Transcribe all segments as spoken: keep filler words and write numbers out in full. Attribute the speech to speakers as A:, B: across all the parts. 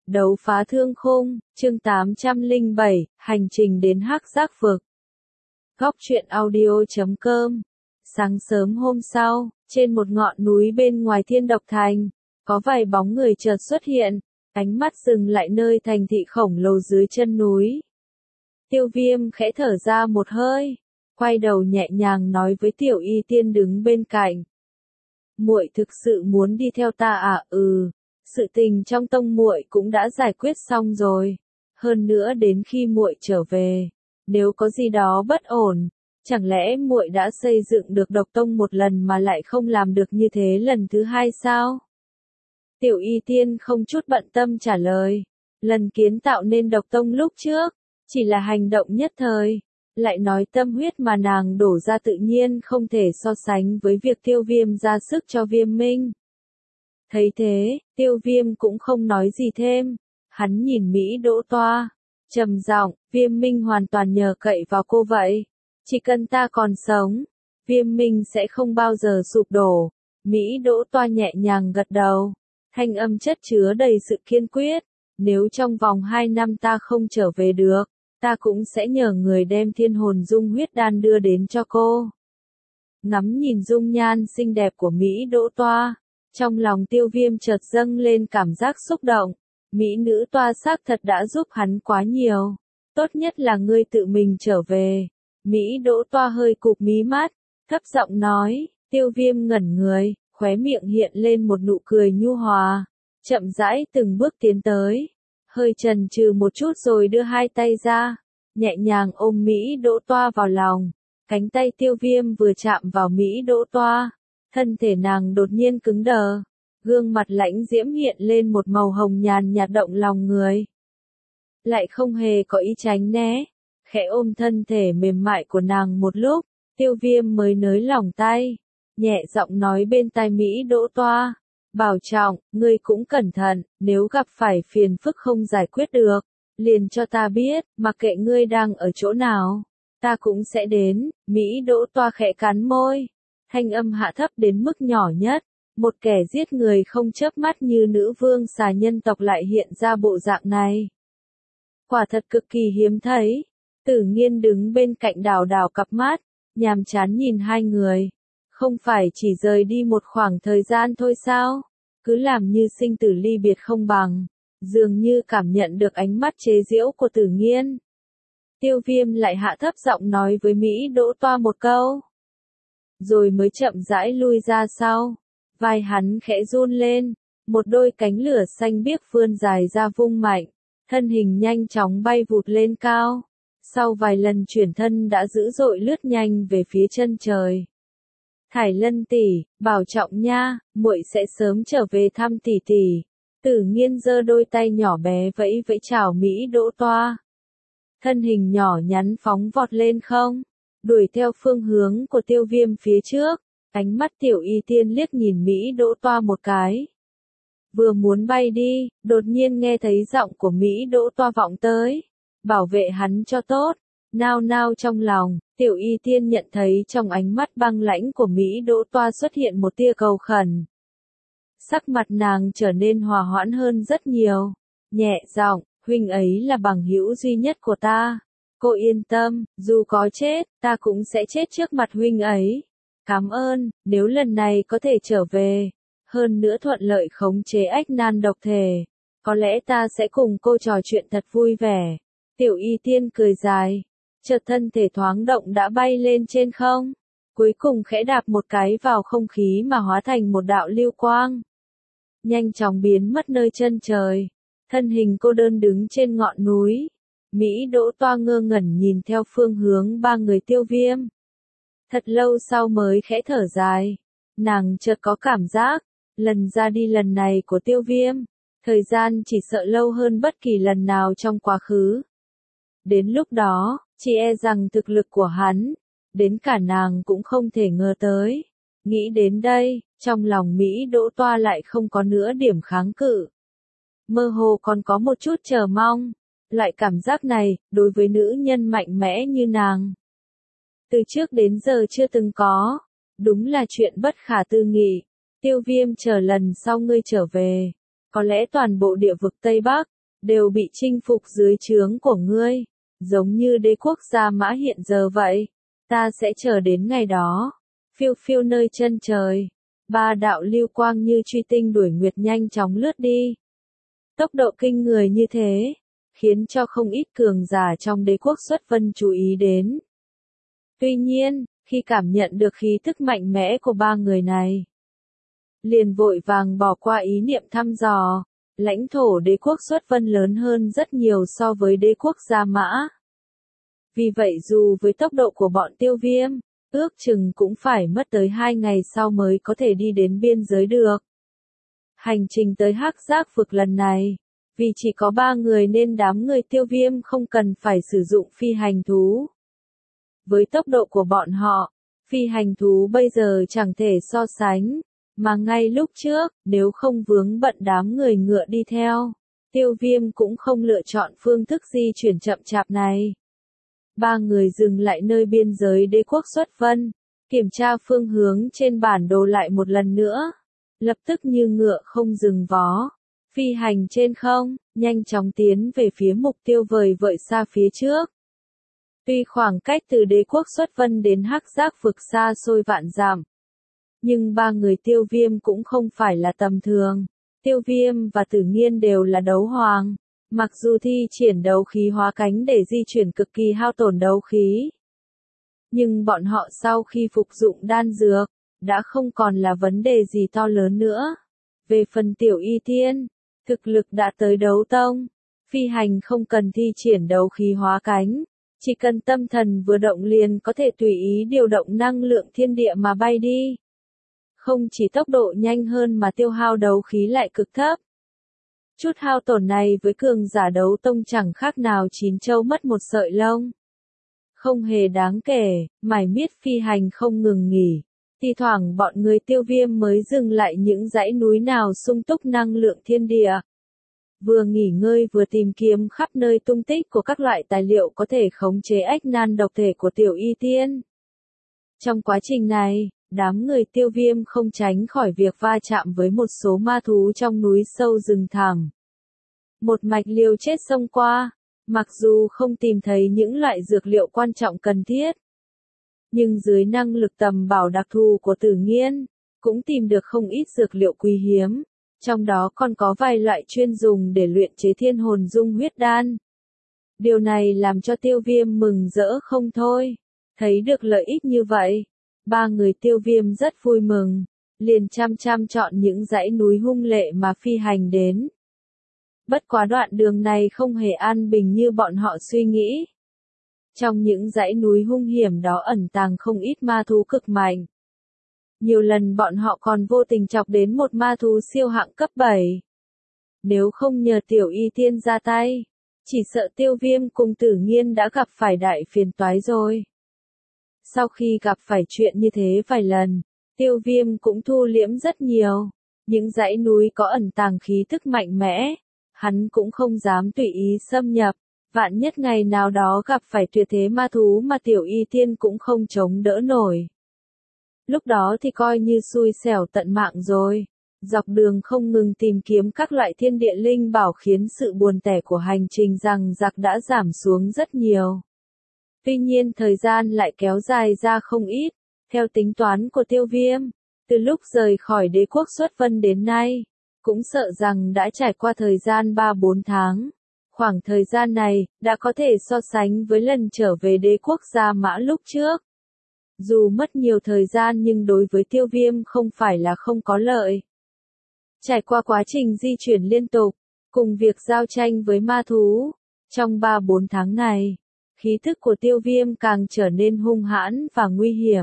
A: Đấu phá thương khung, chương tám trăm lẻ bảy, hành trình đến Hắc Giác Vực. Góc truyện audio chấm com. Sáng sớm hôm sau, trên một ngọn núi bên ngoài Thiên Độc Thành, có vài bóng người chợt xuất hiện, ánh mắt dừng lại nơi thành thị khổng lồ dưới chân núi. Tiêu Viêm khẽ thở ra một hơi, quay đầu nhẹ nhàng nói với Tiểu Y Tiên đứng bên cạnh. Muội thực sự muốn đi theo ta à? Ừ. Sự tình trong tông muội cũng đã giải quyết xong rồi. Hơn nữa đến khi muội trở về, nếu có gì đó bất ổn, chẳng lẽ muội đã xây dựng được độc tông một lần mà lại không làm được như thế lần thứ hai sao? Tiểu Y Tiên không chút bận tâm trả lời. Lần kiến tạo nên độc tông lúc trước, chỉ là hành động nhất thời. Lại nói tâm huyết mà nàng đổ ra tự nhiên không thể so sánh với việc Tiêu Viêm ra sức cho Viêm Minh. Thấy thế, Tiêu Viêm cũng không nói gì thêm, hắn nhìn Mỹ Đỗ Toa, trầm giọng, Viêm Minh hoàn toàn nhờ cậy vào cô vậy, chỉ cần ta còn sống, Viêm Minh sẽ không bao giờ sụp đổ. Mỹ Đỗ Toa nhẹ nhàng gật đầu, thanh âm chất chứa đầy sự kiên quyết, nếu trong vòng hai năm ta không trở về được, ta cũng sẽ nhờ người đem thiên hồn dung huyết đan đưa đến cho cô. Ngắm nhìn dung nhan xinh đẹp của Mỹ Đỗ Toa, trong lòng Tiêu Viêm chợt dâng lên cảm giác xúc động. Mỹ nữ Toa xác thật đã giúp hắn quá nhiều. Tốt nhất là ngươi tự mình trở về. Mỹ Đỗ Toa hơi cụp mí mắt, thấp giọng nói. Tiêu Viêm ngẩn người, khóe miệng hiện lên một nụ cười nhu hòa, chậm rãi từng bước tiến tới, hơi chần chừ một chút rồi đưa hai tay ra, nhẹ nhàng ôm Mỹ Đỗ Toa vào lòng. Cánh tay Tiêu Viêm vừa chạm vào Mỹ Đỗ Toa, thân thể nàng đột nhiên cứng đờ, gương mặt lãnh diễm hiện lên một màu hồng nhàn nhạt động lòng người. Lại không hề có ý tránh né, khẽ ôm thân thể mềm mại của nàng một lúc, Tiêu Viêm mới nới lỏng tay, nhẹ giọng nói bên tai Mỹ Đỗ Toa, bảo trọng, ngươi cũng cẩn thận, nếu gặp phải phiền phức không giải quyết được, liền cho ta biết, mặc kệ ngươi đang ở chỗ nào, ta cũng sẽ đến. Mỹ Đỗ Toa khẽ cắn môi, thanh âm hạ thấp đến mức nhỏ nhất, một kẻ giết người không chớp mắt như nữ vương xà nhân tộc lại hiện ra bộ dạng này. Quả thật cực kỳ hiếm thấy. Tử Nghiên đứng bên cạnh đảo đảo cặp mắt, nhàm chán nhìn hai người. Không phải chỉ rời đi một khoảng thời gian thôi sao? Cứ làm như sinh tử ly biệt không bằng. Dường như cảm nhận được ánh mắt chế giễu của Tử Nghiên. Tiêu Viêm lại hạ thấp giọng nói với Mỹ Đỗ Toa một câu, rồi mới chậm rãi lui ra sau. Vai hắn khẽ run lên, một đôi cánh lửa xanh biếc vươn dài ra vung mạnh, thân hình nhanh chóng bay vụt lên cao. Sau vài lần chuyển thân đã dữ dội lướt nhanh về phía chân trời. Thải Lân tỷ, bảo trọng nha, muội sẽ sớm trở về thăm tỷ tỷ. Tử Nghiên giơ đôi tay nhỏ bé vẫy vẫy chào Mỹ Đỗ Toa. Thân hình nhỏ nhắn phóng vọt lên không, đuổi theo phương hướng của Tiêu Viêm phía trước. Ánh mắt Tiểu Y Tiên liếc nhìn Mỹ Đỗ Toa một cái. Vừa muốn bay đi, đột nhiên nghe thấy giọng của Mỹ Đỗ Toa vọng tới. Bảo vệ hắn cho tốt. Nao nao trong lòng, Tiểu Y Tiên nhận thấy trong ánh mắt băng lãnh của Mỹ Đỗ Toa xuất hiện một tia cầu khẩn. Sắc mặt nàng trở nên hòa hoãn hơn rất nhiều. Nhẹ giọng, huynh ấy là bằng hữu duy nhất của ta. Cô yên tâm, dù có chết, ta cũng sẽ chết trước mặt huynh ấy. Cảm ơn, nếu lần này có thể trở về, hơn nữa thuận lợi khống chế ách nan độc thể, có lẽ ta sẽ cùng cô trò chuyện thật vui vẻ. Tiểu Y Tiên cười dài, chợt thân thể thoáng động đã bay lên trên không, cuối cùng khẽ đạp một cái vào không khí mà hóa thành một đạo lưu quang. Nhanh chóng biến mất nơi chân trời, thân hình cô đơn đứng trên ngọn núi. Mỹ Đỗ Toa ngơ ngẩn nhìn theo phương hướng ba người Tiêu Viêm. Thật lâu sau mới khẽ thở dài, nàng chợt có cảm giác, lần ra đi lần này của Tiêu Viêm, thời gian chỉ sợ lâu hơn bất kỳ lần nào trong quá khứ. Đến lúc đó, chỉ e rằng thực lực của hắn, đến cả nàng cũng không thể ngờ tới. Nghĩ đến đây, trong lòng Mỹ Đỗ Toa lại không có nữa điểm kháng cự. Mơ hồ còn có một chút chờ mong. Loại cảm giác này, đối với nữ nhân mạnh mẽ như nàng, từ trước đến giờ chưa từng có. Đúng là chuyện bất khả tư nghị. Tiêu Viêm chờ lần sau ngươi trở về, có lẽ toàn bộ địa vực Tây Bắc, đều bị chinh phục dưới trướng của ngươi, giống như đế quốc Gia Mã hiện giờ vậy. Ta sẽ chờ đến ngày đó. Phiêu phiêu nơi chân trời, ba đạo lưu quang như truy tinh đuổi nguyệt nhanh chóng lướt đi. Tốc độ kinh người như thế, khiến cho không ít cường giả trong đế quốc xuất vân chú ý đến. Tuy nhiên, khi cảm nhận được khí tức mạnh mẽ của ba người này, liền vội vàng bỏ qua ý niệm thăm dò. Lãnh thổ đế quốc xuất vân lớn hơn rất nhiều so với đế quốc Gia Mã. Vì vậy dù với tốc độ của bọn Tiêu Viêm, ước chừng cũng phải mất tới hai ngày sau mới có thể đi đến biên giới được. Hành trình tới Hắc Giác Vực lần này, vì chỉ có ba người nên đám người Tiêu Viêm không cần phải sử dụng phi hành thú. Với tốc độ của bọn họ, phi hành thú bây giờ chẳng thể so sánh, mà ngay lúc trước, nếu không vướng bận đám người ngựa đi theo, Tiêu Viêm cũng không lựa chọn phương thức di chuyển chậm chạp này. Ba người dừng lại nơi biên giới đế quốc xuất vân, kiểm tra phương hướng trên bản đồ lại một lần nữa, lập tức như ngựa không dừng vó, phi hành trên không, nhanh chóng tiến về phía mục tiêu vời vợi xa phía trước. Tuy khoảng cách từ đế quốc xuất vân đến Hắc Giác Vực xa xôi vạn dặm, nhưng ba người Tiêu Viêm cũng không phải là tầm thường. Tiêu Viêm và Tử Nghiên đều là đấu hoàng, mặc dù thi triển đấu khí hóa cánh để di chuyển cực kỳ hao tổn đấu khí. Nhưng bọn họ sau khi phục dụng đan dược, đã không còn là vấn đề gì to lớn nữa. Về phần Tiểu Y Tiên, thực lực đã tới đấu tông, phi hành không cần thi triển đấu khí hóa cánh, chỉ cần tâm thần vừa động liền có thể tùy ý điều động năng lượng thiên địa mà bay đi. Không chỉ tốc độ nhanh hơn mà tiêu hao đấu khí lại cực thấp. Chút hao tổn này với cường giả đấu tông chẳng khác nào chín châu mất một sợi lông. Không hề đáng kể, mải miết phi hành không ngừng nghỉ. Thì thoảng bọn người Tiêu Viêm mới dừng lại những dãy núi nào sung túc năng lượng thiên địa. Vừa nghỉ ngơi vừa tìm kiếm khắp nơi tung tích của các loại tài liệu có thể khống chế ách nan độc thể của Tiểu Y Tiên. Trong quá trình này, đám người Tiêu Viêm không tránh khỏi việc va chạm với một số ma thú trong núi sâu rừng thẳm. Một mạch liều chết xông qua, mặc dù không tìm thấy những loại dược liệu quan trọng cần thiết, nhưng dưới năng lực tầm bảo đặc thù của Tử Nghiên, cũng tìm được không ít dược liệu quý hiếm, trong đó còn có vài loại chuyên dùng để luyện chế thiên hồn dung huyết đan. Điều này làm cho Tiêu Viêm mừng rỡ không thôi, thấy được lợi ích như vậy. Ba người Tiêu Viêm rất vui mừng, liền chăm chăm chọn những dãy núi hung lệ mà phi hành đến. Bất quá đoạn đường này không hề an bình như bọn họ suy nghĩ. Trong những dãy núi hung hiểm đó ẩn tàng không ít ma thú cực mạnh. Nhiều lần bọn họ còn vô tình chọc đến một ma thú siêu hạng cấp bảy. Nếu không nhờ Tiểu Y Tiên ra tay, chỉ sợ Tiêu Viêm cùng Tử Nghiên đã gặp phải đại phiền toái rồi. Sau khi gặp phải chuyện như thế vài lần, Tiêu Viêm cũng thu liễm rất nhiều. Những dãy núi có ẩn tàng khí tức mạnh mẽ, hắn cũng không dám tùy ý xâm nhập. Vạn nhất ngày nào đó gặp phải tuyệt thế ma thú mà Tiểu Y Tiên cũng không chống đỡ nổi. Lúc đó thì coi như xui xẻo tận mạng rồi. Dọc đường không ngừng tìm kiếm các loại thiên địa linh bảo khiến sự buồn tẻ của hành trình rằng giặc đã giảm xuống rất nhiều. Tuy nhiên thời gian lại kéo dài ra không ít, theo tính toán của Tiêu Viêm, từ lúc rời khỏi đế quốc xuất vân đến nay, cũng sợ rằng đã trải qua thời gian ba bốn tháng. Khoảng thời gian này, đã có thể so sánh với lần trở về đế quốc Gia Mã lúc trước. Dù mất nhiều thời gian nhưng đối với Tiêu Viêm không phải là không có lợi. Trải qua quá trình di chuyển liên tục, cùng việc giao tranh với ma thú, trong ba bốn tháng này, khí thức của Tiêu Viêm càng trở nên hung hãn và nguy hiểm.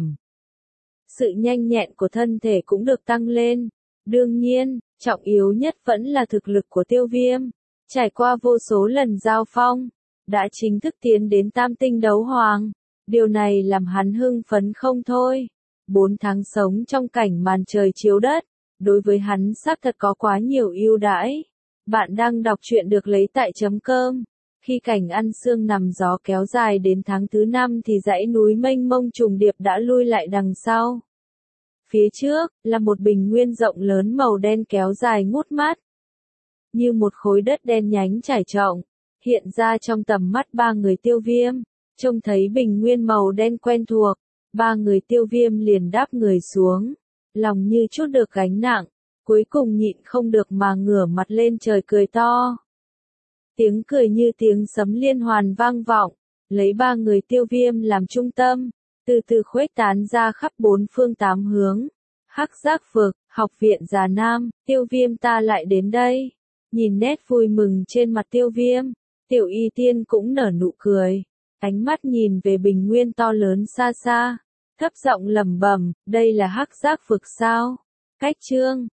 A: Sự nhanh nhẹn của thân thể cũng được tăng lên. Đương nhiên, trọng yếu nhất vẫn là thực lực của Tiêu Viêm. Trải qua vô số lần giao phong, đã chính thức tiến đến tam tinh đấu hoàng. Điều này làm hắn hưng phấn không thôi. Bốn tháng sống trong cảnh màn trời chiếu đất, đối với hắn xác thật có quá nhiều ưu đãi. Bạn đang đọc truyện được lấy tại chấm cơm. Khi cảnh ăn sương nằm gió kéo dài đến tháng thứ năm thì dãy núi mênh mông trùng điệp đã lui lại đằng sau. Phía trước, là một bình nguyên rộng lớn màu đen kéo dài ngút mắt. như một khối đất đen nhánh trải rộng, hiện ra trong tầm mắt ba người Tiêu Viêm. Trông thấy bình nguyên màu đen quen thuộc, ba người Tiêu Viêm liền đáp người xuống, lòng như chút được gánh nặng, cuối cùng nhịn không được mà ngửa mặt lên trời cười to. Tiếng cười như tiếng sấm liên hoàn vang vọng, lấy ba người Tiêu Viêm làm trung tâm, từ từ khuếch tán ra khắp bốn phương tám hướng. Hắc Giác Vực, học viện Già Nam, Tiêu Viêm ta lại đến đây. Nhìn nét vui mừng trên mặt Tiêu Viêm, Tiểu Y Tiên cũng nở nụ cười, ánh mắt nhìn về bình nguyên to lớn xa xa, thấp giọng lẩm bẩm, đây là Hắc Giác Vực sao? Cách chương